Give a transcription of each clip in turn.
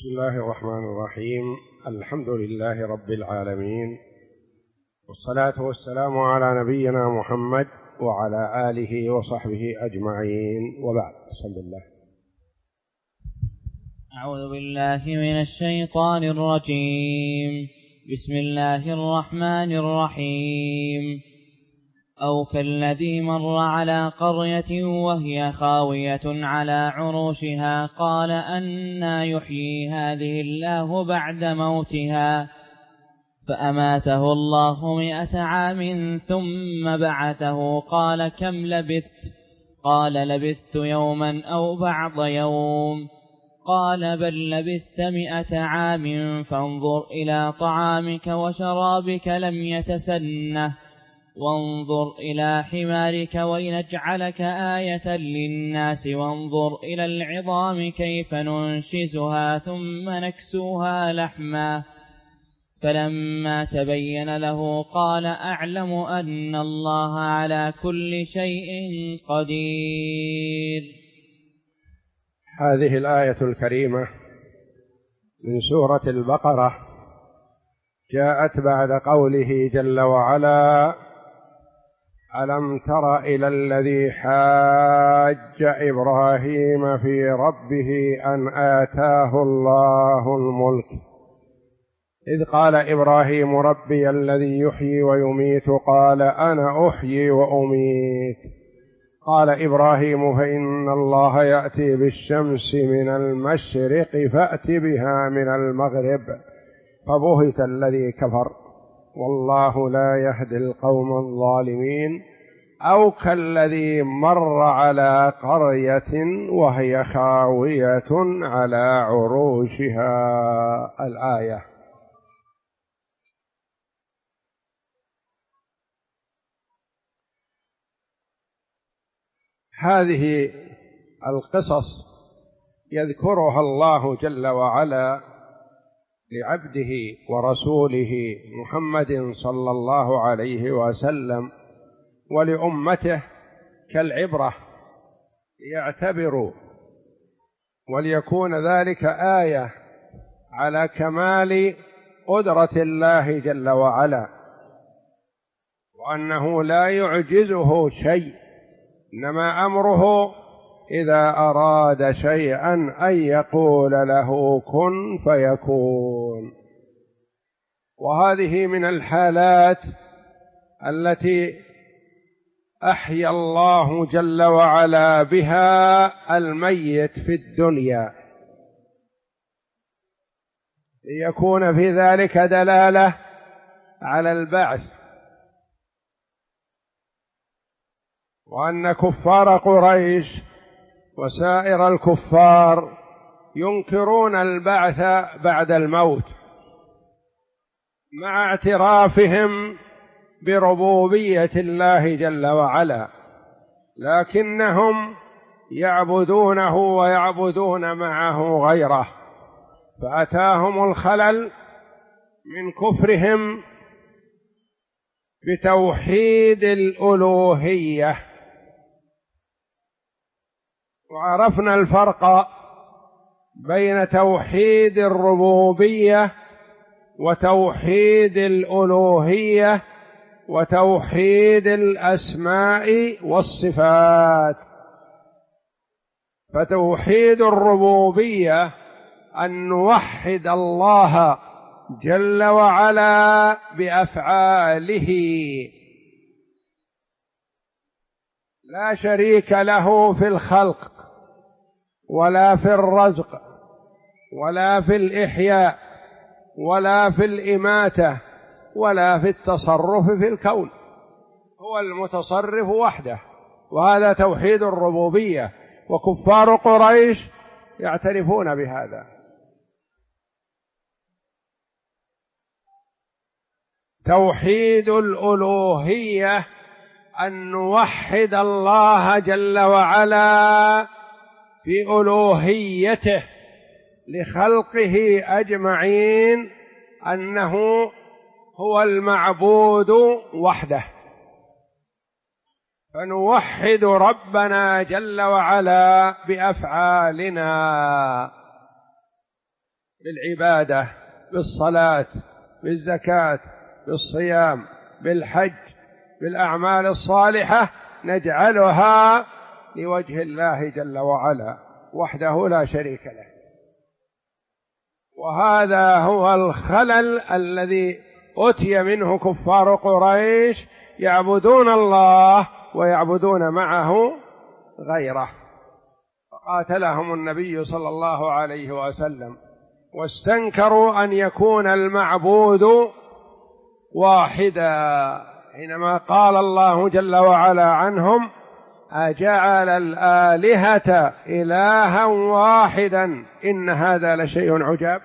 بسم الله الرحمن الرحيم. الحمد لله رب العالمين، والصلاة والسلام على نبينا محمد وعلى آله وصحبه أجمعين، وبعد. بسم الله. أعوذ بالله من الشيطان الرجيم. بسم الله الرحمن الرحيم. أو كالذي مر على قرية وهي خاوية على عروشها قال أنى يحيي هذه الله بعد موتها فأماته الله 100 عام ثم بعثه قال كم لبثت؟ قال لبثت يوما أو بعض يوم. قال بل لبثت 100 عام فانظر إلى طعامك وشرابك لم يتسنه وانظر إلى حمارك ولنجعلك آية للناس وانظر إلى العظام كيف ننشزها ثم نكسوها لحما. فلما تبين له قال أعلم أن الله على كل شيء قدير. هذه الآية الكريمة من سورة البقرة جاءت بعد قوله جل وعلا: ألم تر إلى الذي حاج إبراهيم في ربه أن آتاه الله الملك إذ قال إبراهيم ربي الذي يحيي ويميت قال أنا أحيي وأميت. قال إبراهيم فإن الله يأتي بالشمس من المشرق فأت بها من المغرب فبهت الذي كفر والله لا يهدي القوم الظالمين. أو كالذي مر على قرية وهي خاوية على عروشها. الآية. هذه القصص يذكرها الله جل وعلا لعبده ورسوله محمد صلى الله عليه وسلم ولأمته كالعبرة ليعتبروا وليكون ذلك آية على كمال قدرة الله جل وعلا، وأنه لا يعجزه شيء، إنما أمره إذا أراد شيئا أن يقول له كن فيكون. وهذه من الحالات التي أحيا الله جل وعلا بها الميت في الدنيا، ليكون في ذلك دلالة على البعث، وأن كفار قريش وسائر الكفار ينكرون البعث بعد الموت مع اعترافهم بربوبية الله جل وعلا، لكنهم يعبدونه ويعبدون معه غيره، فأتاهم الخلل من كفرهم بتوحيد الألوهية. وعرفنا الفرق بين توحيد الربوبية وتوحيد الألوهية وتوحيد الأسماء والصفات. فتوحيد الربوبية أن نوحد الله جل وعلا بأفعاله، لا شريك له في الخلق ولا في الرزق ولا في الإحياء ولا في الإماتة ولا في التصرف في الكون، هو المتصرف وحده، وهذا توحيد الربوبية، وكفار قريش يعترفون بهذا. توحيد الألوهية أن نوحد الله جل وعلا في ألوهيته لخلقه أجمعين، أنه هو المعبود وحده، فنوحد ربنا جل وعلا بأفعالنا. بالعبادة، بالصلاة، بالزكاة، بالصيام، بالحج، بالأعمال الصالحة، نجعلها لوجه الله جل وعلا وحده لا شريك له. وهذا هو الخلل الذي أتي منه كفار قريش، يعبدون الله ويعبدون معه غيره، فقاتلهم النبي صلى الله عليه وسلم، واستنكروا أن يكون المعبود واحدا، حينما قال الله جل وعلا عنهم: أجعل الآلهة إلها واحدا إن هذا لشيء عجاب.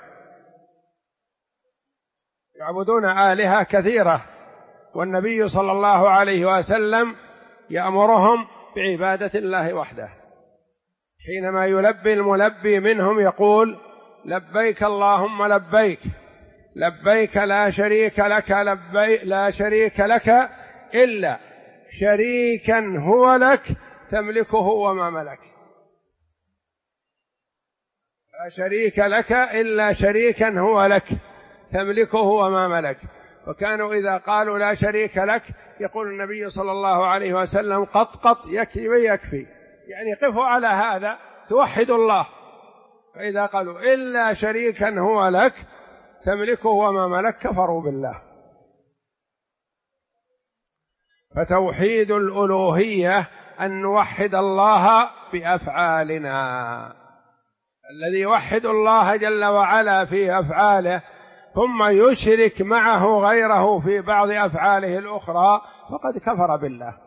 يعبدون آلهة كثيرة، والنبي صلى الله عليه وسلم يأمرهم بعبادة الله وحده. حينما يلبي الملبي منهم يقول: لبيك اللهم لبيك، لبيك لا شريك لك، لبيك لا شريك لك إلا شريكا هو لك تملكه وما ملك، لا شريك لك إلا شريكا هو لك تملكه وما ملك. وكانوا إذا قالوا لا شريك لك يقول النبي صلى الله عليه وسلم: قط يكفي، يعني قفوا على هذا، توحد الله. فإذا قالوا إلا شريكا هو لك تملكه وما ملك كفروا بالله. فتوحيد الألوهية أن نوحد الله بأفعالنا. الذي يوحد الله جل وعلا في أفعاله ثم يشرك معه غيره في بعض أفعاله الأخرى فقد كفر بالله،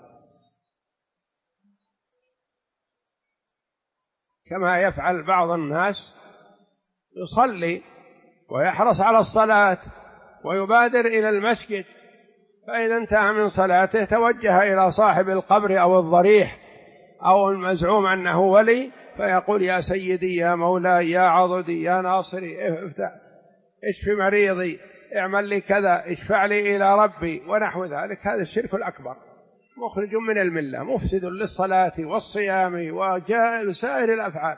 كما يفعل بعض الناس، يصلي ويحرص على الصلاة ويبادر إلى المسجد، فإذا انتهى من صلاته توجه إلى صاحب القبر أو الضريح أو المزعوم أنه ولي، فيقول: يا سيدي يا مولاي يا عضدي يا ناصري، اشف مريضي، اعمل لي كذا، اشفع لي إلى ربي، ونحو ذلك. هذا الشرك الأكبر، مخرج من الملة، مفسد للصلاة والصيام وسائر الأفعال.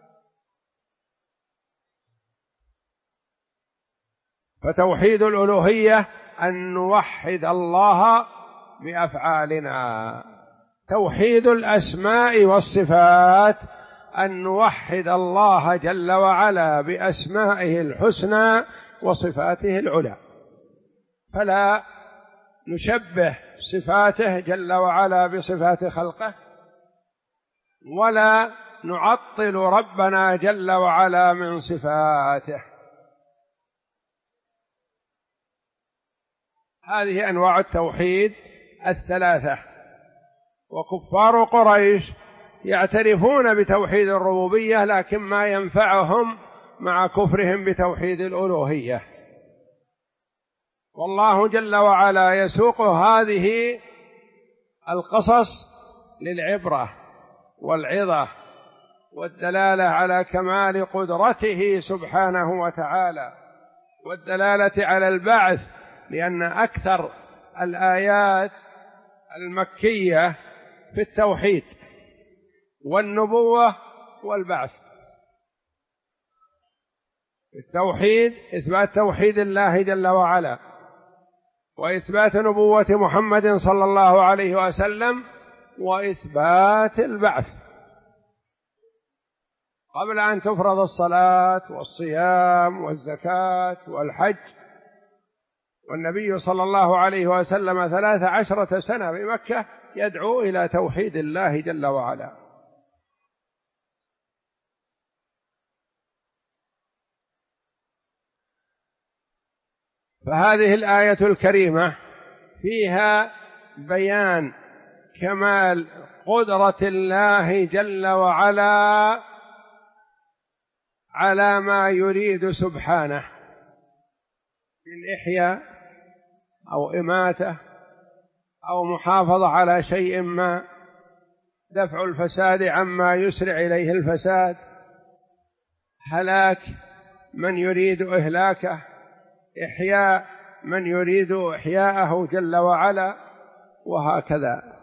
فتوحيد الألوهية أن نوحد الله بأفعالنا. توحيد الأسماء والصفات أن نوحد الله جل وعلا بأسمائه الحسنى وصفاته العلى، فلا نشبه صفاته جل وعلا بصفات خلقه، ولا نعطل ربنا جل وعلا من صفاته. هذه أنواع التوحيد الثلاثة. وكفار قريش يعترفون بتوحيد الربوبية، لكن ما ينفعهم مع كفرهم بتوحيد الألوهية. والله جل وعلا يسوق هذه القصص للعبرة والعظة والدلالة على كمال قدرته سبحانه وتعالى، والدلالة على البعث، لأن أكثر الآيات المكية في التوحيد والنبوة والبعث. التوحيد إثبات توحيد الله جل وعلا، وإثبات نبوة محمد صلى الله عليه وسلم، وإثبات البعث قبل أن تفرض الصلاة والصيام والزكاة والحج. والنبي صلى الله عليه وسلم 13 سنة بمكة يدعو إلى توحيد الله جل وعلا. فهذه الآية الكريمة فيها بيان كمال قدرة الله جل وعلا على ما يريد سبحانه من إحياء أو إماتة أو محافظة على شيء ما، دفع الفساد عما يسرع إليه الفساد، هلاك من يريد إهلاكه، إحياء من يريد إحياءه جل وعلا، وهكذا.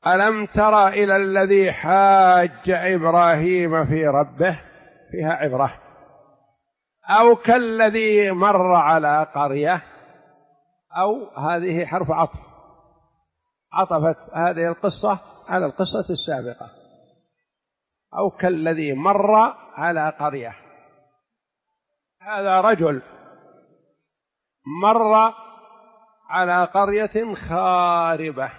ألم تر إلى الذي حاج إبراهيم في ربه، فيها عبرة. أو كالذي مر على قرية، أو هذه حرف عطف، عطفت هذه القصة على القصة السابقة. أو كالذي مر على قرية، هذا رجل مر على قرية خاربة،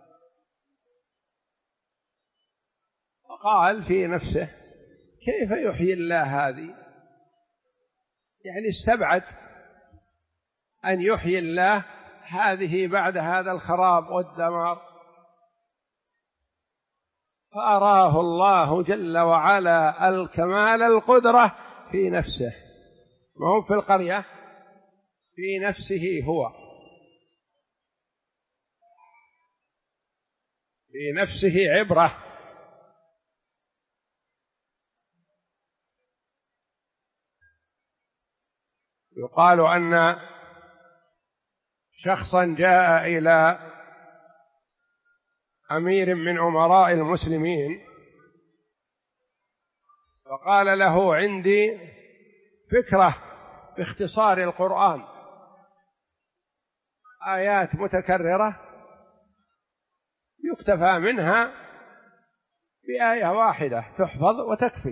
وقال في نفسه كيف يحيي الله هذه، يعني استبعد أن يحيي الله هذه بعد هذا الخراب والدمار. فأراه الله جل وعلا الكمال القدرة في نفسه، ما هو في القرية، في نفسه هو، في نفسه عبرة. يقال أن شخصا جاء إلى أمير من أمراء المسلمين وقال له عندي فكرة باختصار القرآن، آيات متكررة يكتفى منها بآية واحدة تحفظ وتكفي.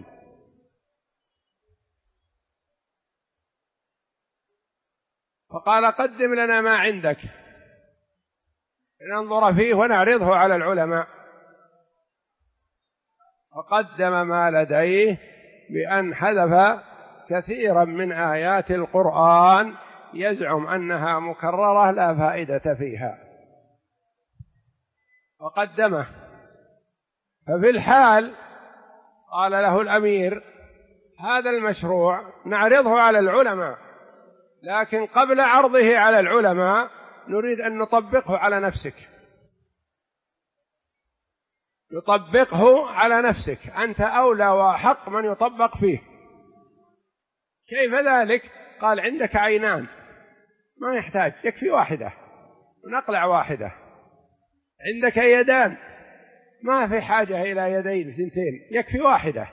فقال قدم لنا ما عندك لننظر فيه ونعرضه على العلماء. فقدم ما لديه بأن حذف كثيرا من آيات القرآن يزعم أنها مكررة لا فائدة فيها، وقدمه. ففي الحال قال له الأمير هذا المشروع نعرضه على العلماء، لكن قبل عرضه على العلماء نريد أن نطبقه على نفسك، يطبقه على نفسك، أنت أولى وحق من يطبق فيه. كيف ذلك؟ قال عندك عينان ما يحتاج، يكفي واحدة ونقلع واحدة. عندك يدان ما في حاجة إلى يدين ثنتين، يكفي واحدة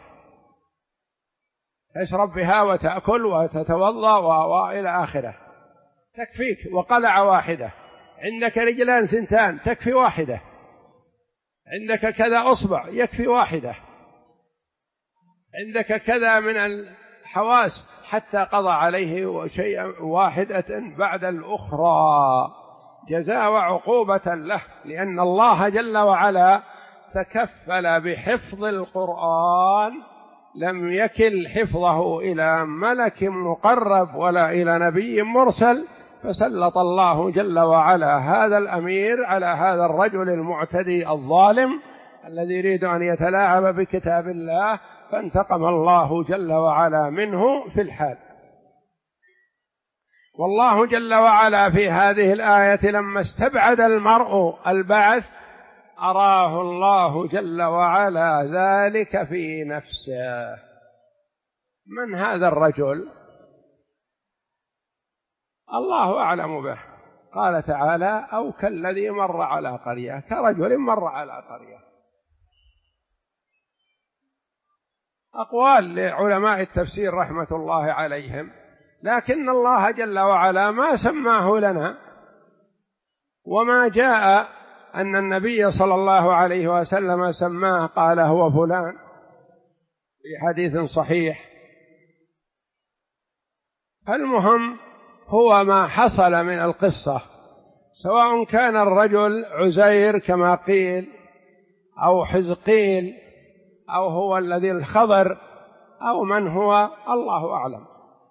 تشرب بها وتأكل وتتوضأ وإلى آخره، تكفيك وقلع واحدة. عندك رجلان ثنتان تكفي واحدة. عندك كذا أصبع يكفي واحدة. عندك كذا من الحواس، حتى قضى عليه شيئا واحدة بعد الأخرى جزاء وعقوبة له، لأن الله جل وعلا تكفل بحفظ القرآن، لم يكل حفظه إلى ملك مقرب ولا إلى نبي مرسل، فسلط الله جل وعلا هذا الأمير على هذا الرجل المعتدي الظالم الذي يريد أن يتلاعب بكتاب الله، فانتقم الله جل وعلا منه في الحال. والله جل وعلا في هذه الآية لما استبعد المرء البعث أراه الله جل وعلا ذلك في نفسه. من هذا الرجل؟ الله أعلم به. قال تعالى أو كالذي مر على قرية، كرجل مر على قرية. أقوال لعلماء التفسير رحمة الله عليهم، لكن الله جل وعلا ما سماه لنا، وما جاء أن النبي صلى الله عليه وسلم سماه قال هو فلان في حديث صحيح. فالمهم هو ما حصل من القصة، سواء كان الرجل عزير كما قيل أو حزقيل أو هو الذي الخضر أو من هو، الله أعلم.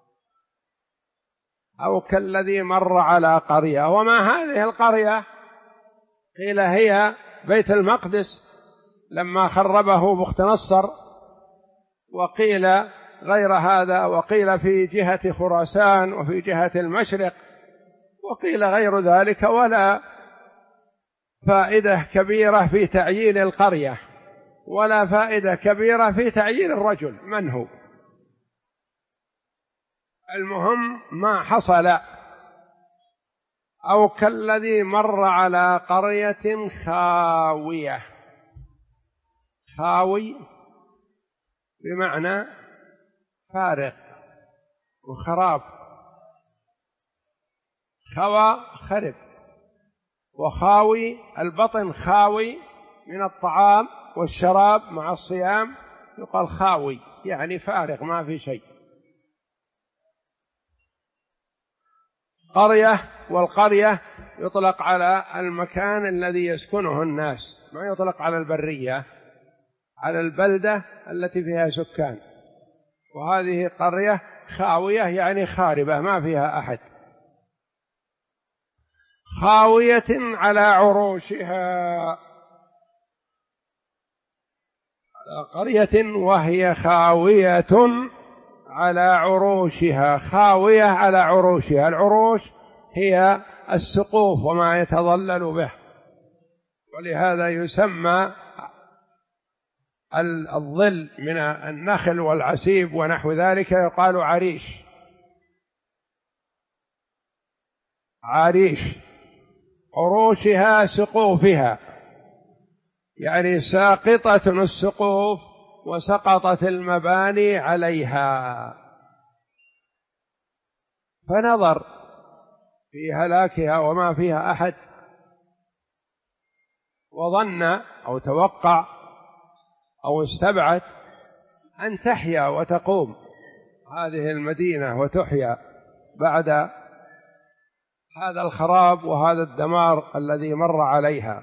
أو كالذي مر على قرية. وما هذه القرية؟ قيل هي بيت المقدس لما خربه بخت نصر، وقيل غير هذا، وقيل في جهة خراسان وفي جهة المشرق، وقيل غير ذلك، ولا فائدة كبيرة في تعيين القرية ولا فائدة كبيرة في تعيين الرجل من هو. المهم ما حصل. أو كالذي مر على قرية خاوية، خاوي بمعنى فارغ وخراب، خوى خرب، وخاوي البطن خاوي من الطعام والشراب مع الصيام يقال خاوي، يعني فارغ ما في شيء. قرية، والقرية يطلق على المكان الذي يسكنه الناس، ما يطلق على البرية، على البلدة التي فيها سكان. وهذه قرية خاوية يعني خاربة ما فيها أحد. خاوية على عروشها، على قرية وهي خاوية على عروشها، خاوية على عروشها. العروش هي السقوف وما يتظلل به، ولهذا يسمى الظل من النخل والعسيب ونحو ذلك يقال عريش. عريش عروشها سقوفها، يعني ساقطة السقوف وسقطت المباني عليها. فنظر في هلاكها وما فيها أحد، وظن أو توقع أو استبعد أن تحيا وتقوم هذه المدينة وتحيا بعد هذا الخراب وهذا الدمار الذي مر عليها.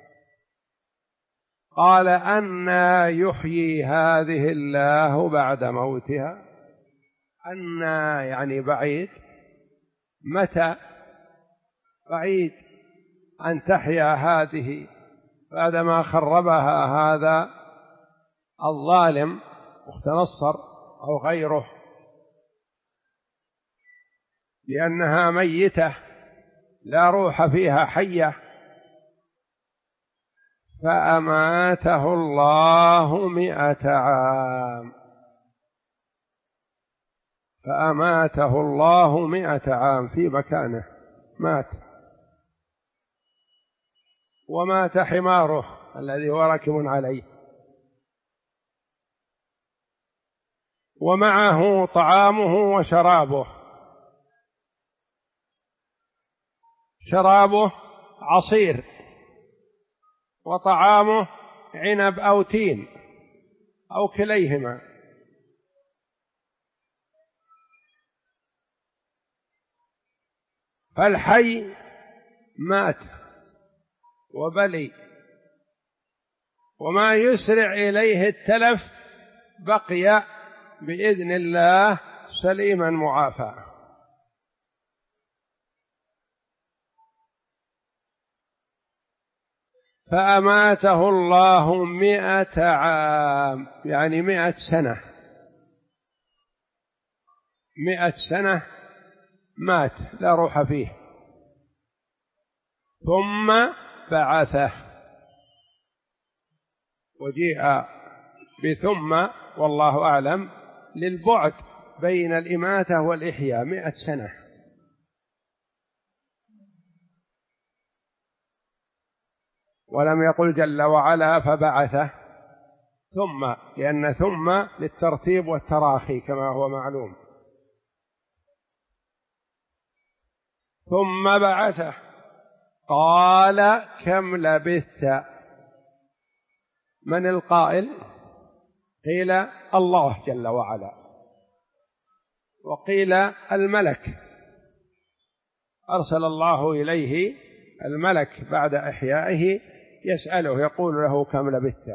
قال أنى يحيي هذه الله بعد موتها. أنى يعني بعيد، متى؟ بعيد أن تحيا هذه بعدما خربها هذا الظالم أخت نصر أو غيره، لأنها ميتة لا روح فيها حية. فأماته الله 100 عام، فأماته الله 100 عام في مكانه، مات. ومات حماره الذي هو راكب عليه، ومعه طعامه وشرابه. شرابه عصير، وطعامه عنب أو تين أو كليهما. فالحي مات وبلي، وما يسرع إليه التلف بقي بإذن الله سليما معافى. فأماته الله 100 عام، يعني 100 سنة. 100 سنة مات لا روح فيه. ثم بعثه، وجيء بثم والله أعلم للبعد بين الإماتة والإحياء 100 سنة. ولم يقل جل وعلا فبعثه ثم، لأن ثم للترتيب والتراخي كما هو معلوم. ثم بعثه قال كم لبثت. من القائل؟ قيل الله جل وعلا، وقيل الملك. أرسل الله إليه الملك بعد إحيائه يسأله يقول له كم لبثت.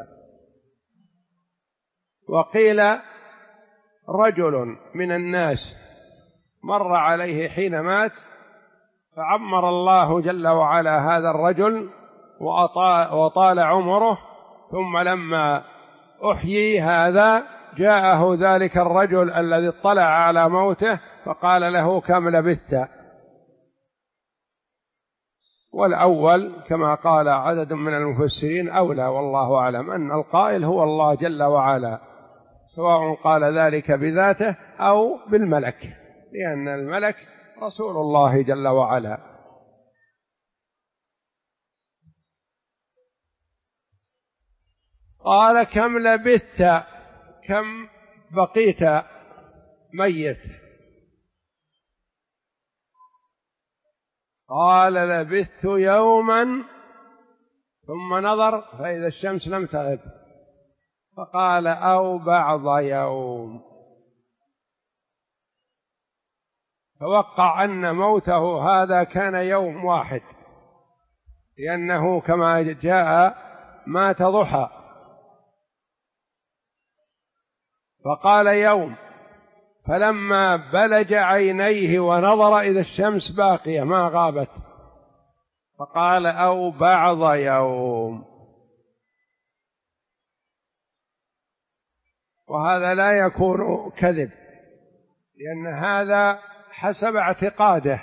وقيل رجل من الناس مر عليه حين مات فعمر الله جل وعلا هذا الرجل وطال عمره، ثم لما أحيي هذا جاءه ذلك الرجل الذي اطلع على موته فقال له كم لبثت. والأول كما قال عدد من المفسرين أولى، والله أعلم، أن القائل هو الله جل وعلا، سواء قال ذلك بذاته أو بالملك، لأن الملك رسول الله جل وعلا. قال كم لبثت، كم بقيت ميت؟ قال لبثت يوما، ثم نظر فإذا الشمس لم تغب، فقال أو بعض يوم. توقع أن موته هذا كان يوم واحد، لأنه كما جاء مات ضحى، فقال يوم، فلما بلج عينيه ونظر إذا الشمس باقية ما غابت، فقال أو بعض يوم. وهذا لا يكون كذب، لأن هذا حسب اعتقاده.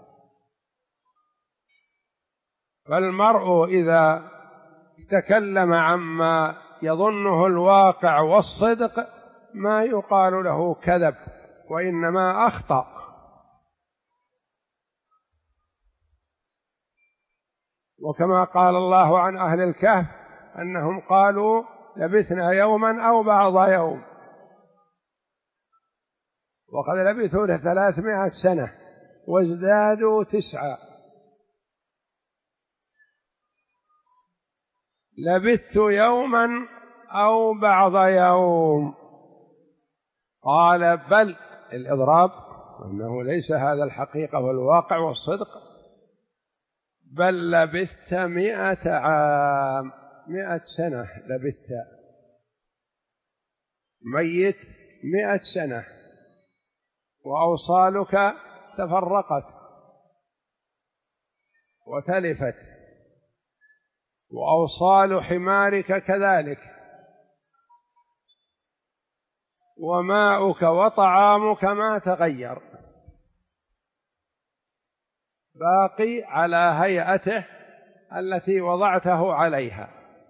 فالمرء إذا تكلم عما يظنه الواقع والصدق ما يقال له كذب، وإنما أخطأ. وكما قال الله عن أهل الكهف أنهم قالوا لبثنا يوما أو بعض يوم، وقد لبثوا 300 سنة وازدادوا 9. لبثت يوما أو بعض يوم. قال بل، الإضراب أنه ليس هذا الحقيقة والواقع والصدق، بل لبثت 100 عام، 100 سنة لبثت ميت 100 سنة، وأوصالك تفرقت وتلفت، وأوصال حمارك كذلك، وماؤك وطعامك ما تغير، باقي على هيئته التي وضعته عليها.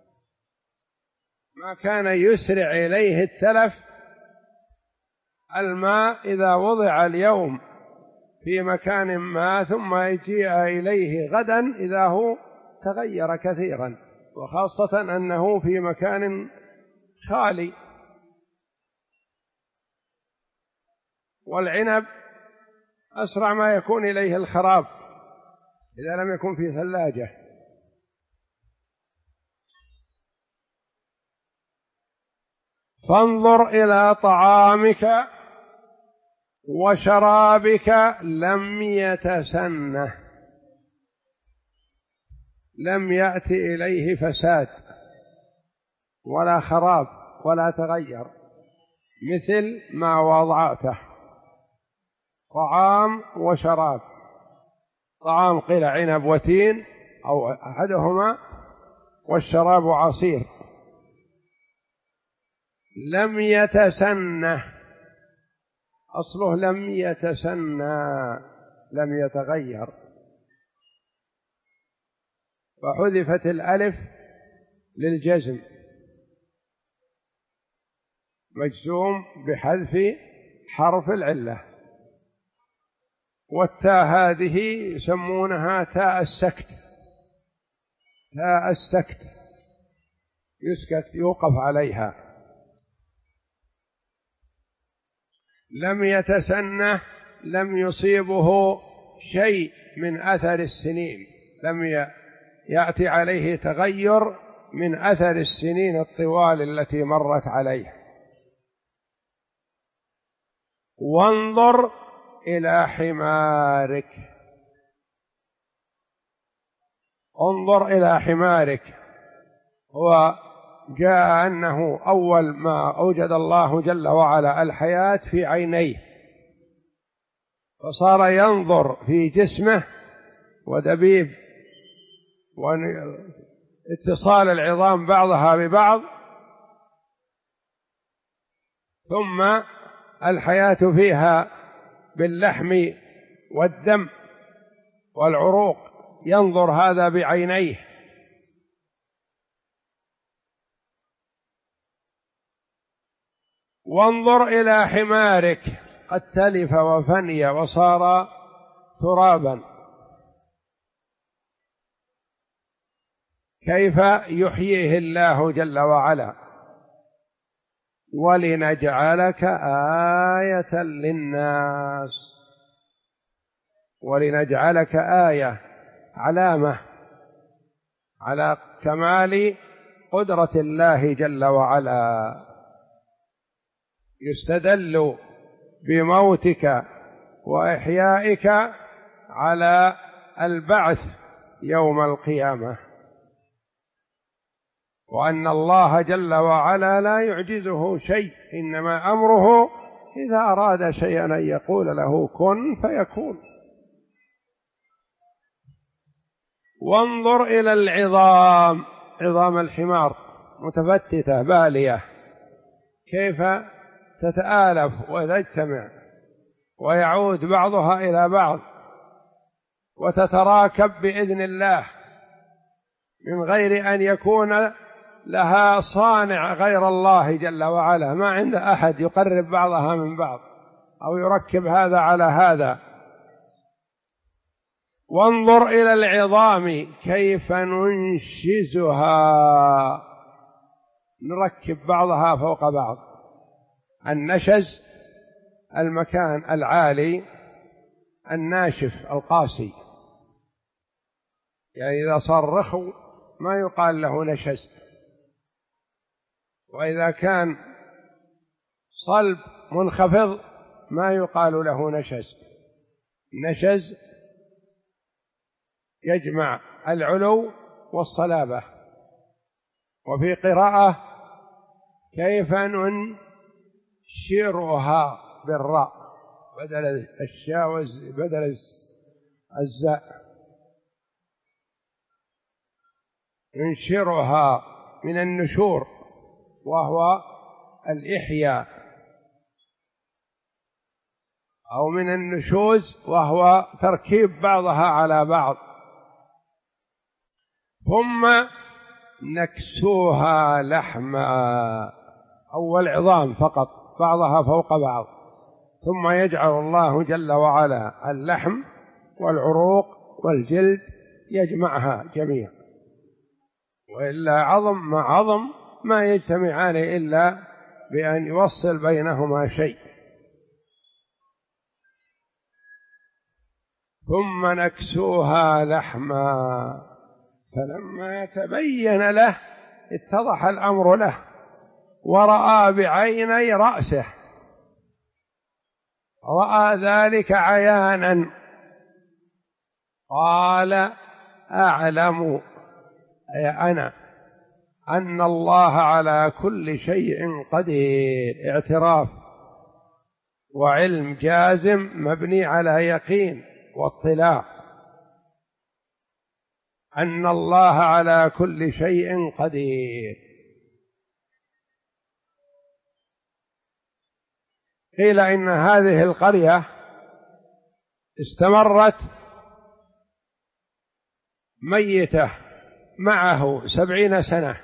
ما كان يسرع إليه التلف الماء إذا وضع اليوم في مكان ما ثم يجيء إليه غدا إذا هو تغير كثيرا، وخاصة أنه في مكان خالي. والعنب أسرع ما يكون إليه الخراب إذا لم يكن في ثلاجة. فانظر إلى طعامك وشرابك لم يتسنه، لم يأتي إليه فساد ولا خراب ولا تغير، مثل ما وضعته. طعام وشراب، طعام قيل عنب وتين أو أحدهما، والشراب عصير، لم يتسنه، أصله لم يتسنى، لم يتغير، فحذفت الألف للجزم، مجزوم بحذف حرف العلة. والتاء هذه يسمونها تاء السكت، تاء السكت يسكت يوقف عليها. لم يتسنه، لم يصيبه شيء من أثر السنين، لم يأتي عليه تغير من أثر السنين الطوال التي مرت عليه. وانظر إلى حمارك، انظر إلى حمارك. وجاء أنه أول ما أوجد الله جل وعلا الحياة في عينيه، فصار ينظر في جسمه ودبيب واتصال العظام بعضها ببعض، ثم الحياة فيها باللحم والدم والعروق، ينظر هذا بعينيه. وانظر إلى حمارك قد تلف وفني وصار ترابا. كيف يحييه الله جل وعلا؟ ولنجعلك آية للناس، ولنجعلك آية، علامة على كمال قدرة الله جل وعلا. يستدل بموتك وإحيائك على البعث يوم القيامة، وأن الله جل وعلا لا يعجزه شيء، إنما أمره إذا أراد شيئا أن يقول له كن فيكون. وانظر إلى العظام، عظام الحمار متفتتة بالية، كيف تتآلف وتجتمع ويعود بعضها إلى بعض وتتراكب بإذن الله من غير أن يكون لها صانع غير الله جل وعلا، ما عند أحد يقرب بعضها من بعض أو يركب هذا على هذا. وانظر إلى العظام كيف ننشزها، نركب بعضها فوق بعض. النشز المكان العالي الناشف القاسي، يعني إذا صار رخو ما يقال له نشز، وإذا كان صلب منخفض ما يقال له نشز. نشز يجمع العلو والصلابة. وفي قراءة كيف ننشرها بالراء بدل الشاء بدل الزاء، ننشرها من النشور وهو الإحياء، أو من النشوز وهو تركيب بعضها على بعض. ثم نكسوها لحما، أول عظام فقط بعضها فوق بعض، ثم يجعل الله جل وعلا اللحم والعروق والجلد يجمعها جميعا، وإلا عظم مع عظم ما يجتمعان إلا بأن يوصل بينهما شيء. ثم نكسوها لحما، فلما تبين له اتضح الأمر له ورأى بعيني رأسه، رأى ذلك عيانا، قال أعلم أي أنا أن الله على كل شيء قدير، اعتراف وعلم جازم مبني على يقين واطلاع، أن الله على كل شيء قدير. قيل إن هذه القرية استمرت ميتة معه 70 سنة،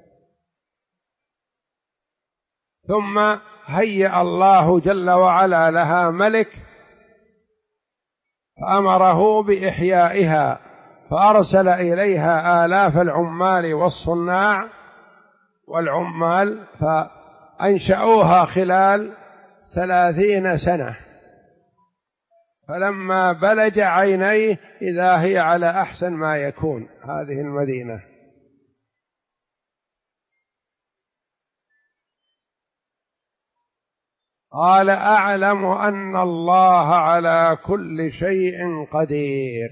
ثم هيأ الله جل وعلا لها ملك فأمره بإحيائها، فأرسل إليها آلاف العمال والصناع والعمال، فأنشأوها خلال 30 سنة، فلما بلج عينيه إذا هي على أحسن ما يكون هذه المدينة. قال أعلم أن الله على كل شيء قدير.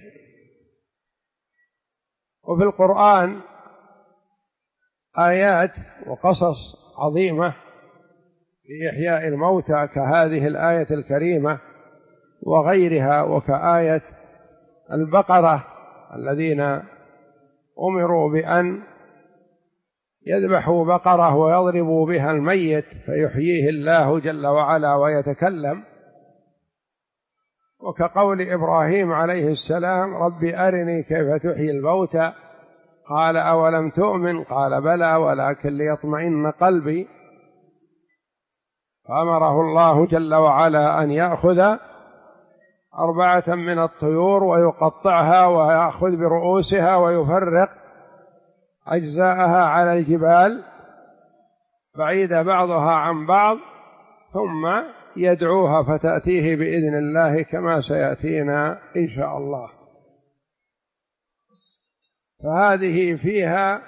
وفي القرآن آيات وقصص عظيمة في إحياء الموتى كهذه الآية الكريمة وغيرها، وكآية البقرة الذين أمروا بأن يذبحوا بقرة ويضربوا بها الميت فيحييه الله جل وعلا ويتكلم، وكقول إبراهيم عليه السلام رب أرني كيف تحيي الموتى قال أولم تؤمن قال بلى ولكن ليطمئن قلبي، فأمره الله جل وعلا أن يأخذ 4 من الطيور ويقطعها ويأخذ برؤوسها ويفرق أجزاءها على الجبال بعيدة بعضها عن بعض، ثم يدعوها فتأتيه بإذن الله كما سيأتينا إن شاء الله. فهذه فيها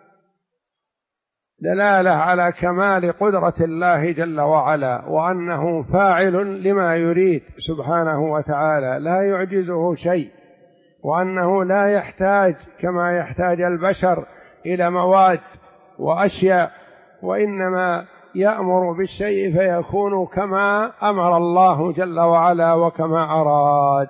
دلالة على كمال قدرة الله جل وعلا، وأنه فاعل لما يريد سبحانه وتعالى، لا يعجزه شيء، وأنه لا يحتاج كما يحتاج البشر إلى مواد وأشياء، وإنما يأمر بالشيء فيكون كما أمر الله جل وعلا وكما أراد.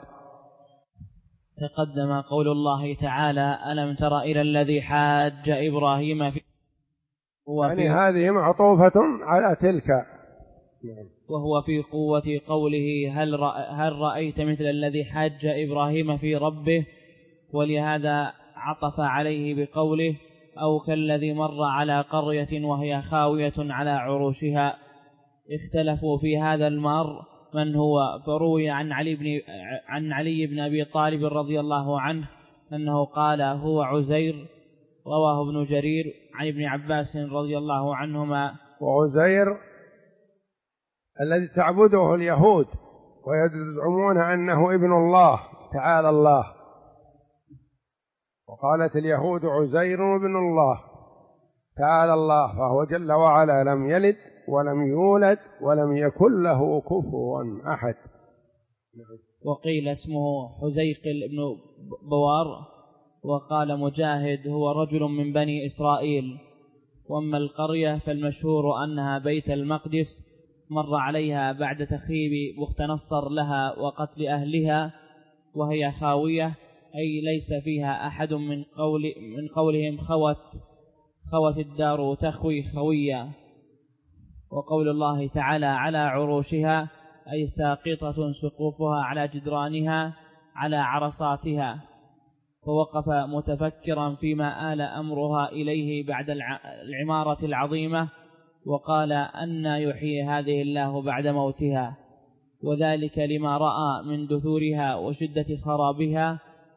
تقدم قول الله تعالى: ألم تر إلى الذي حاج إبراهيم في يعني هذه معطوفة على تلك. وهو في قوة قوله: هل رأيت مثل الذي حاج إبراهيم في ربه، ولهذا عطف عليه بقوله: أو كالذي مر على قرية وهي خاوية على عروشها. اختلفوا في هذا المر من هو، فروي عن علي بن أبي طالب رضي الله عنه أنه قال: هو عزير. رواه ابن جرير عن ابن عباس رضي الله عنهما. وعزير الذي تعبده اليهود ويزعمون أنه ابن الله تعالى الله، وقالت اليهود عزير ابن الله تعالى الله، فهو جل وعلا لم يلد ولم يولد ولم يكن له كفوا أحد. وقيل اسمه حزيقل بن بوار. وقال مجاهد: هو رجل من بني إسرائيل. وأما القرية فالمشهور أنها بيت المقدس، مر عليها بعد تخريب بخت نصر لها وقتل أهلها، وهي خاوية، أي ليس فيها أحد من قولهم خوت الدار تخوي خوية. وقول الله تعالى: على عروشها، أي ساقطة سقوفها على جدرانها على عرصاتها. فوقف متفكرا فيما آل أمرها إليه بعد العمارة العظيمة، وقال: أن يحيي هذه الله بعد موتها، وذلك لما رأى من دثورها وشدة خرابها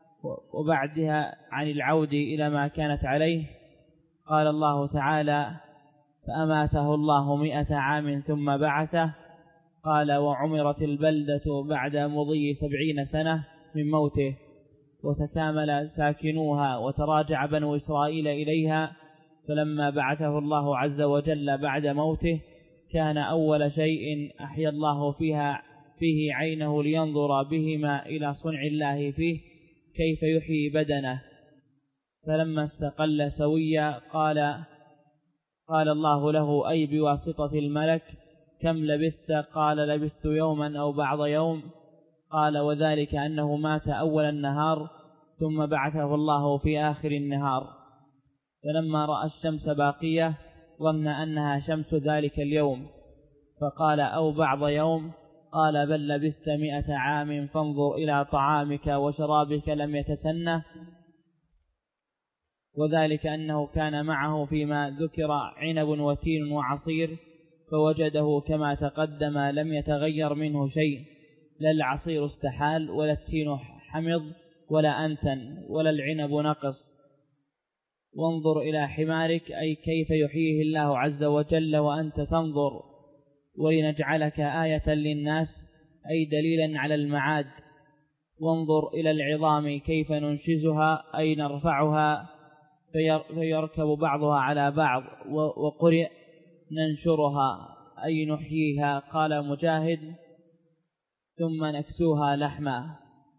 وبعدها عن العود إلى ما كانت عليه. قال الله تعالى: فأماته الله 100 عام ثم بعثه. قال: وعمرت البلدة بعد مضي 70 سنة من موته، وتكامل ساكنوها وتراجع بنو إسرائيل إليها. فلما بعثه الله عز وجل بعد موته، كان أول شيء أحيا الله فيه عينه لينظر بهما إلى صنع الله فيه كيف يحيي بدنه. فلما استقل سويا قال الله له: أي بواسطة الملك: كم لبثت؟ قال: لبثت يوما أو بعض يوم. قال: وذلك أنه مات أول النهار، ثم بعثه الله في آخر النهار. فلما رأى الشمس باقية ظن أنها شمس ذلك اليوم، فقال: أو بعض يوم. قال: بل لبثت 100 عام، فانظر إلى طعامك وشرابك لم يتسنه. وذلك أنه كان معه فيما ذكر عنب وتين وعصير، فوجده كما تقدم لم يتغير منه شيء، لا العصير استحال ولا التين حمض ولا أنتن ولا العنب نقص. وانظر إلى حمارك، أي كيف يحييه الله عز وجل وأنت تنظر، ولنجعلك آية للناس، أي دليلا على المعاد. وانظر إلى العظام كيف ننشزها، أي نرفعها فيركب بعضها على بعض. وقرئ ننشرها، أي نحييها. قال مجاهد: ثم نكسوها لحما.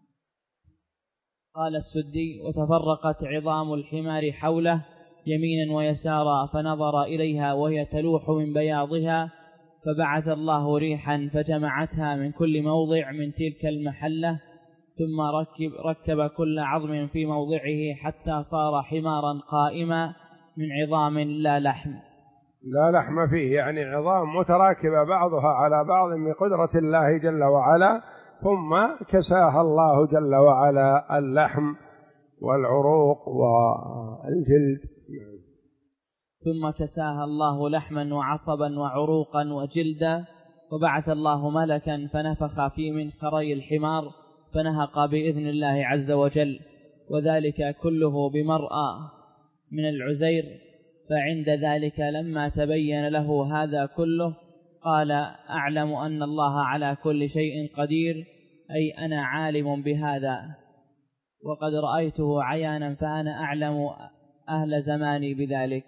قال السدي: وتفرقت عظام الحمار حوله يمينا ويسارا، فنظر إليها وهي تلوح من بياضها، فبعث الله ريحا فجمعتها من كل موضع من تلك المحلة، ثم ركب كل عظم في موضعه حتى صار حمارا قائما من عظام لا لحم فيه، يعني عظام متراكبة بعضها على بعض بقدرة الله جل وعلا، ثم كساها الله جل وعلا اللحم والعروق والجلد. ثم كساها الله لحما وعصبا وعروقا وجلدا. وبعث الله ملكا فنفخ في منخري الحمار فنهق بإذن الله عز وجل، وذلك كله بمرأى. من العزير، فعند ذلك لما تبين له هذا كله قال: أعلم أن الله على كل شيء قدير، أي أنا عالم بهذا، وقد رأيته عيانا، فأنا أعلم أهل زماني بذلك.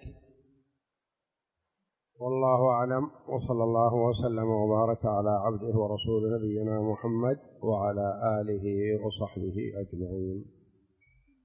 والله أعلم، وصلى الله وسلم وبارك على عبده ورسول نبينا محمد وعلى آله وصحبه أجمعين.